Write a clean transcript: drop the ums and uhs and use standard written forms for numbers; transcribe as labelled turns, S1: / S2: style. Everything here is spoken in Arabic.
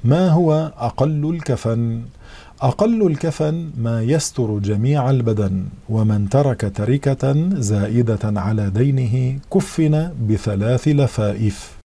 S1: ما هو أقل الكفن؟ أقل الكفن ما يستر جميع البدن، ومن ترك تركة زائدة على دينه كفن ب3 لفائف.